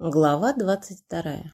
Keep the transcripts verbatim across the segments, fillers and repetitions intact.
Глава двадцать вторая.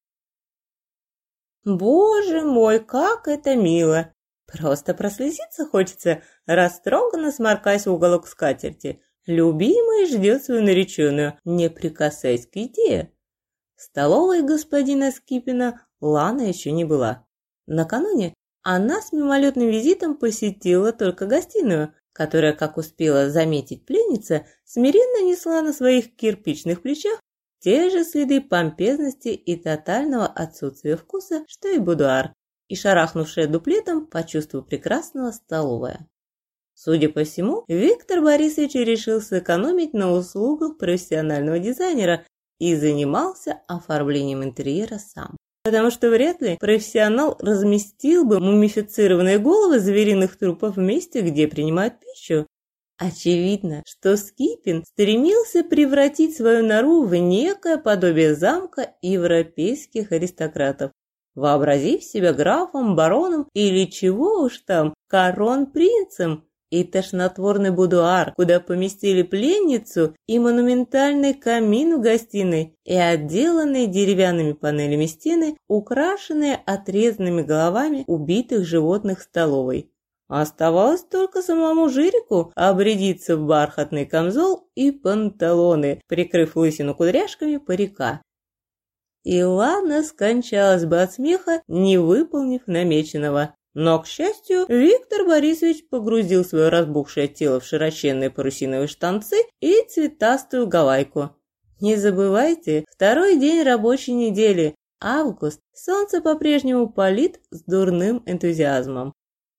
Боже мой, как это мило! Просто прослезиться хочется, растроганно сморкаясь в уголок скатерти. Любимый ждет свою нареченную, не прикасаясь к еде. В столовой господина Скипина Лана еще не была. Накануне она с мимолетным визитом посетила только гостиную, которая, как успела заметить пленница, смиренно несла на своих кирпичных плечах те же следы помпезности и тотального отсутствия вкуса, что и будуар, и шарахнувшая дуплетом по чувству прекрасного столовая. Судя по всему, Виктор Борисович решил сэкономить на услугах профессионального дизайнера и занимался оформлением интерьера сам. Потому что вряд ли профессионал разместил бы мумифицированные головы звериных трупов в месте, где принимают пищу. Очевидно, что Скипин стремился превратить свою нору в некое подобие замка европейских аристократов, вообразив себя графом, бароном или чего уж там, корон-принцем, и тошнотворный будуар, куда поместили пленницу, и монументальный камин в гостиной, и отделанные деревянными панелями стены, украшенные отрезанными головами убитых животных столовой. Оставалось только самому Жирику обрядиться в бархатный камзол и панталоны, прикрыв лысину кудряшками парика. И Лана скончалась бы от смеха, не выполнив намеченного. Но, к счастью, Виктор Борисович погрузил свое разбухшее тело в широченные парусиновые штанцы и цветастую гавайку. Не забывайте, второй день рабочей недели, август, солнце по-прежнему палит с дурным энтузиазмом.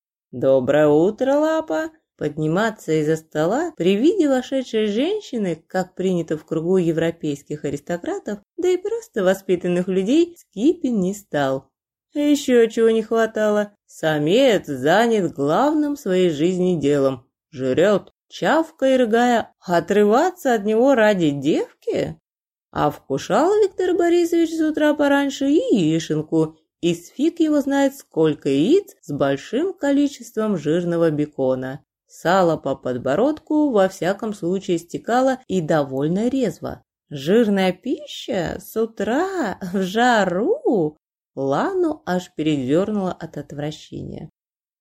«Доброе утро, Лапа!» Подниматься из-за стола при виде вошедшей женщины, как принято в кругу европейских аристократов, да и просто воспитанных людей, Скипин не стал. Еще чего не хватало. Самец занят главным в своей жизни делом. Жрет, чавкая и рыгая, отрываться от него ради девки? А вкушал Виктор Борисович с утра пораньше яишенку, и фиг его знает сколько яиц с большим количеством жирного бекона. Сало по подбородку во всяком случае стекало и довольно резво. Жирная пища с утра в жару Лану аж передернуло от отвращения.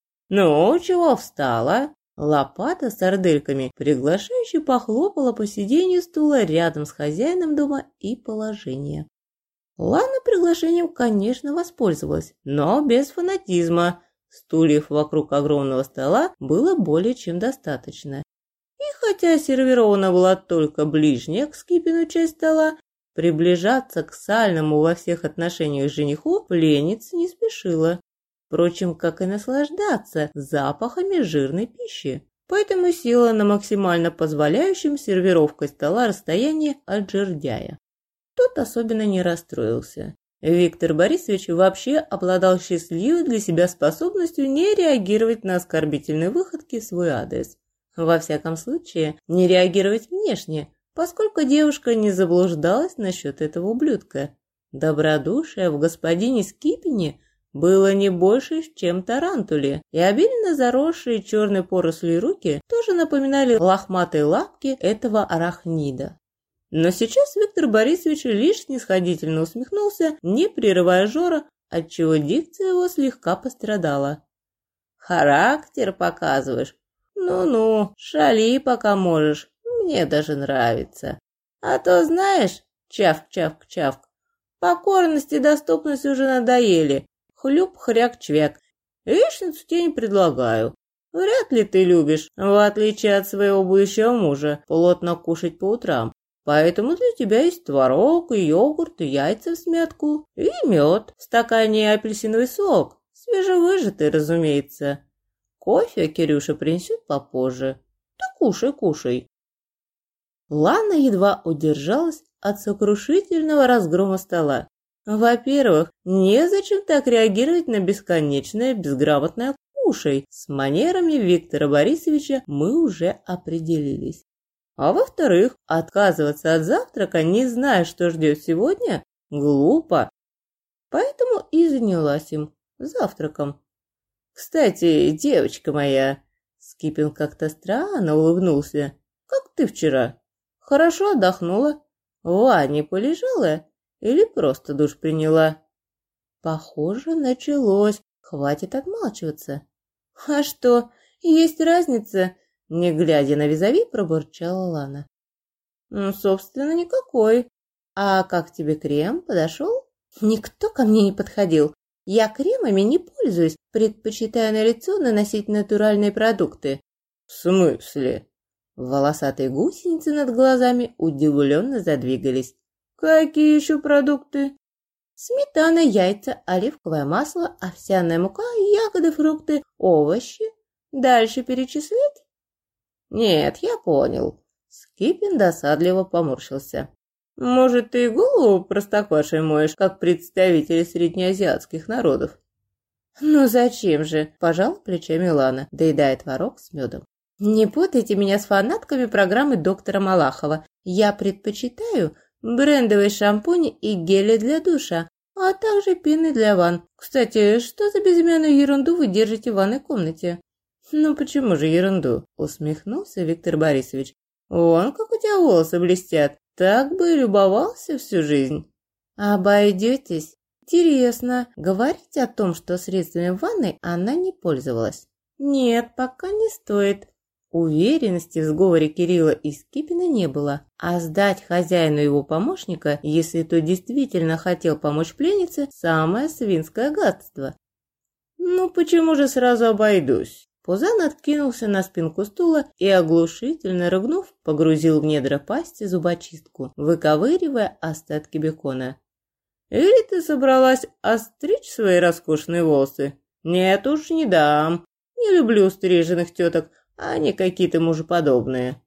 «Ну, чего встала?» Лопата с сардельками приглашающе похлопала по сиденью стула рядом с хозяином дома и положения. Лана приглашением, конечно, воспользовалась, но без фанатизма. Стульев вокруг огромного стола было более чем достаточно. И хотя сервирована была только ближняя к Скипину часть стола, приближаться к сальному во всех отношениях жениху пленница не спешила. Впрочем, как и наслаждаться запахами жирной пищи. Поэтому села на максимально позволяющем сервировкой стола расстоянии от жердяя. Тот особенно не расстроился. Виктор Борисович вообще обладал счастливой для себя способностью не реагировать на оскорбительные выходки в свой адрес. Во всяком случае, не реагировать внешне, поскольку девушка не заблуждалась насчет этого ублюдка. Добродушие в господине Скипине было не больше, чем тарантуле, и обильно заросшие черной порослью руки тоже напоминали лохматые лапки этого арахнида. Но сейчас Виктор Борисович лишь снисходительно усмехнулся, не прерывая Жора, отчего дикция его слегка пострадала. «Характер показываешь? Ну-ну, шали пока можешь, мне даже нравится. А то, знаешь, чавк-чавк-чавк, покорность и доступность уже надоели. Хлюп-хряк-чвяк, яичницу тебе не предлагаю. Вряд ли ты любишь, в отличие от своего будущего мужа, плотно кушать по утрам. Поэтому для тебя есть творог, и йогурт, и яйца в смятку, и мед в стакане, и апельсиновый сок, свежевыжатый, разумеется. Кофе Кирюша принесет попозже. Да кушай, кушай». Лана едва удержалась от сокрушительного разгрома стола. Во-первых, незачем так реагировать на бесконечное безграмотное «кушай». С манерами Виктора Борисовича мы уже определились. А во-вторых, отказываться от завтрака, не зная, что ждет сегодня, глупо. Поэтому и занялась им завтраком. «Кстати, девочка моя», — Скипин как-то странно улыбнулся, — «как ты вчера? Хорошо отдохнула? В ванне полежала? или просто душ приняла? Похоже, началось. Хватит отмалчиваться. А что, есть разница? Не глядя на визави, пробурчала Лана. Ну, собственно, никакой. А как тебе крем? Подошел? Никто ко мне не подходил. Я кремами не пользуюсь, предпочитаю на лицо наносить натуральные продукты. В смысле? Волосатые гусеницы над глазами удивленно задвигались. Какие еще продукты? Сметана, яйца, оливковое масло, овсяная мука, ягоды, фрукты, овощи. Дальше перечислять? Нет, я понял. Скипин досадливо поморщился. Может, ты и голову простоквашей моешь, как представители среднеазиатских народов? Ну зачем же? Пожал плечами Лана, доедая творог с медом. Не путайте меня с фанатками программы доктора Малахова. Я предпочитаю брендовые шампуни и гели для душа, а также пены для ванн. Кстати, что за безымянную ерунду вы держите в ванной комнате? Ну почему же ерунду? Усмехнулся Виктор Борисович. Вон как у тебя волосы блестят. Так бы и любовался всю жизнь. Обойдетесь? Интересно, говорить о том, что средствами ванной она не пользовалась? Нет, пока не стоит. Уверенности в сговоре Кирилла и Скипина не было, а сдать хозяину его помощника, если тот действительно хотел помочь пленнице, самое свинское гадство. Ну почему же сразу обойдусь? Пузан откинулся на спинку стула и, оглушительно рыгнув, погрузил в недра пасти зубочистку, выковыривая остатки бекона. «Или ты собралась остричь свои роскошные волосы? Нет уж, не дам. Не люблю стриженных теток, а они какие-то мужеподобные».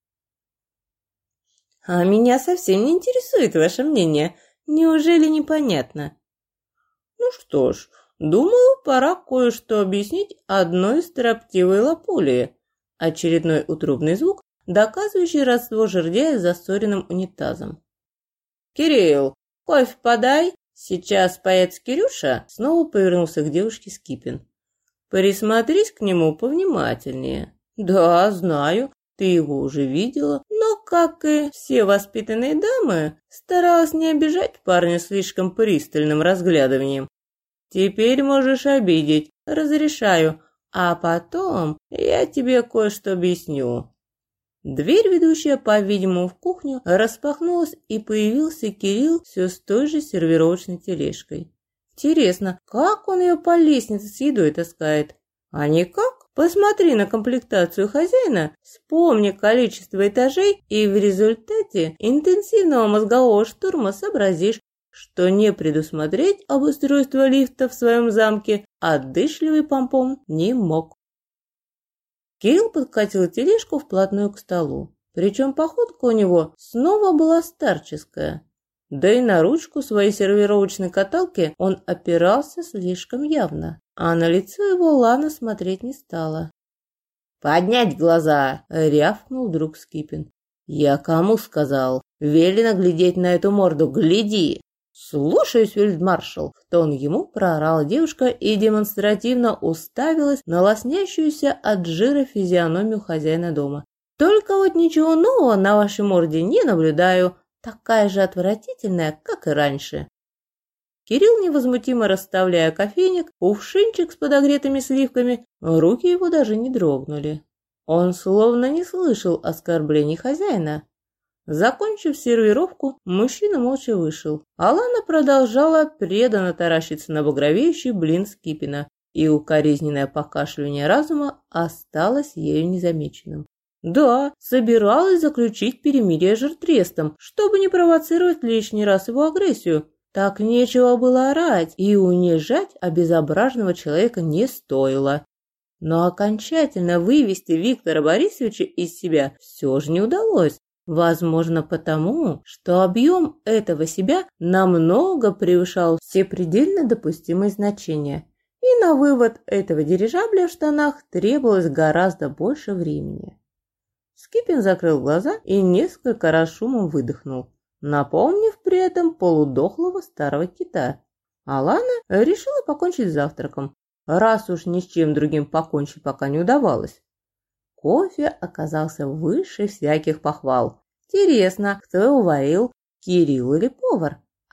«А меня совсем не интересует ваше мнение. Неужели непонятно?» «Ну что ж, думаю, пора кое-что объяснить одной строптивой лапулии». Очередной утробный звук, доказывающий родство жердяя с засоренным унитазом. «Кирилл, кофе подай, сейчас появится Кирюша», снова повернулся к девушке Скипин. «Присмотрись к нему повнимательнее». «Да, знаю, ты его уже видела, но, как и все воспитанные дамы, старалась не обижать парня слишком пристальным разглядыванием. Теперь можешь обидеть, разрешаю, а потом я тебе кое-что объясню». Дверь, ведущая, по-видимому, в кухню, распахнулась, и появился Кирилл все с той же сервировочной тележкой. Интересно, как он ее по лестнице с едой таскает? А никак. Посмотри на комплектацию хозяина, вспомни количество этажей, и в результате интенсивного мозгового штурма сообразишь, что не предусмотреть обустройство лифта в своем замке отдышливый помпон не мог. Кирилл подкатил тележку вплотную к столу, причем походка у него снова была старческая. Да и на ручку своей сервировочной каталки он опирался слишком явно, а на лицо его Лана смотреть не стала. «Поднять глаза!» — рявкнул друг Скипин. «Я кому сказал? Велено глядеть на эту морду, гляди!» «Слушаюсь, фельдмаршал!» — в тон ему проорала девушка и демонстративно уставилась на лоснящуюся от жира физиономию хозяина дома. «Только вот ничего нового на вашей морде не наблюдаю, такая же отвратительная, как и раньше». Кирилл, невозмутимо расставляя кофейник, кувшинчик с подогретыми сливками, руки его даже не дрогнули. Он словно не слышал оскорблений хозяина. Закончив сервировку, мужчина молча вышел, а Лана продолжала преданно таращиться на багровеющий блин Скипина, и укоризненное покашливание разума осталось ею незамеченным. Да, собиралась заключить перемирие с Жертрестом, чтобы не провоцировать лишний раз его агрессию. Так нечего было орать, и унижать обезображенного человека не стоило. Но окончательно вывести Виктора Борисовича из себя все же не удалось. Возможно, потому, что объем этого себя намного превышал все предельно допустимые значения, и на вывод этого дирижабля в штанах требовалось гораздо больше времени. Скипин закрыл глаза и несколько раз шумом выдохнул, напомнив при этом полудохлого старого кита. Алана решила покончить с завтраком, раз уж ни с чем другим покончить пока не удавалось. Кофе оказался выше всяких похвал. Интересно, кто его варил, Кирилл или повар?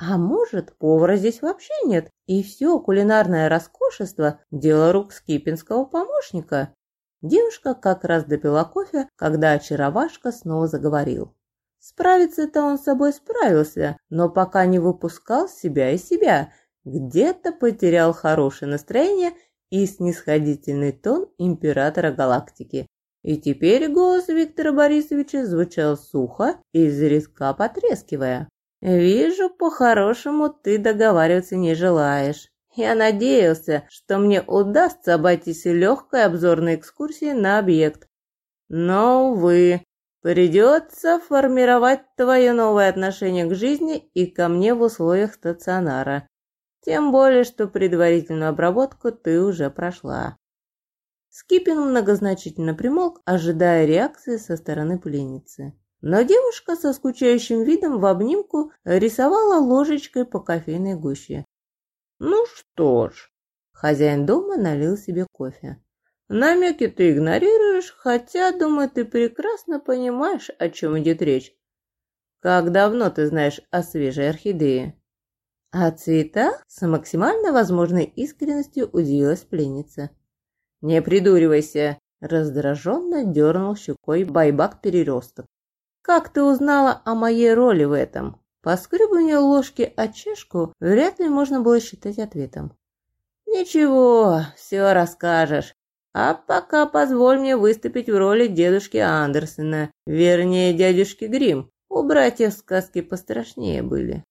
А может, повара здесь вообще нет, и все кулинарное роскошество – дело рук скипинского помощника? Девушка как раз допила кофе, когда очаровашка снова заговорил. Справиться-то он с собой справился, но пока не выпускал себя из себя, где-то потерял хорошее настроение и снисходительный тон императора галактики. И теперь голос Виктора Борисовича звучал сухо, изредка потрескивая. «Вижу, по-хорошему ты договариваться не желаешь. Я надеялся, что мне удастся обойтись легкой обзорной экскурсией на объект. Но, увы, придется формировать твое новое отношение к жизни и ко мне в условиях стационара. Тем более, что предварительную обработку ты уже прошла». Скипин многозначительно примолк, ожидая реакции со стороны пленницы. Но девушка со скучающим видом в обнимку рисовала ложечкой по кофейной гуще. «Ну что ж», — хозяин дома налил себе кофе. «Намеки ты игнорируешь, хотя, думаю, ты прекрасно понимаешь, о чем идет речь. Как давно ты знаешь о свежей орхидее?» «О цветах?» — с максимально возможной искренностью удивилась пленница. «Не придуривайся», — раздраженно дернул щекой байбак-переросток. «Как ты узнала о моей роли в этом?» Поскребывание ложки о чашку вряд ли можно было считать ответом. «Ничего, все расскажешь. А пока позволь мне выступить в роли дедушки Андерсена, вернее, дядюшки Гримм. У братьев сказки пострашнее были».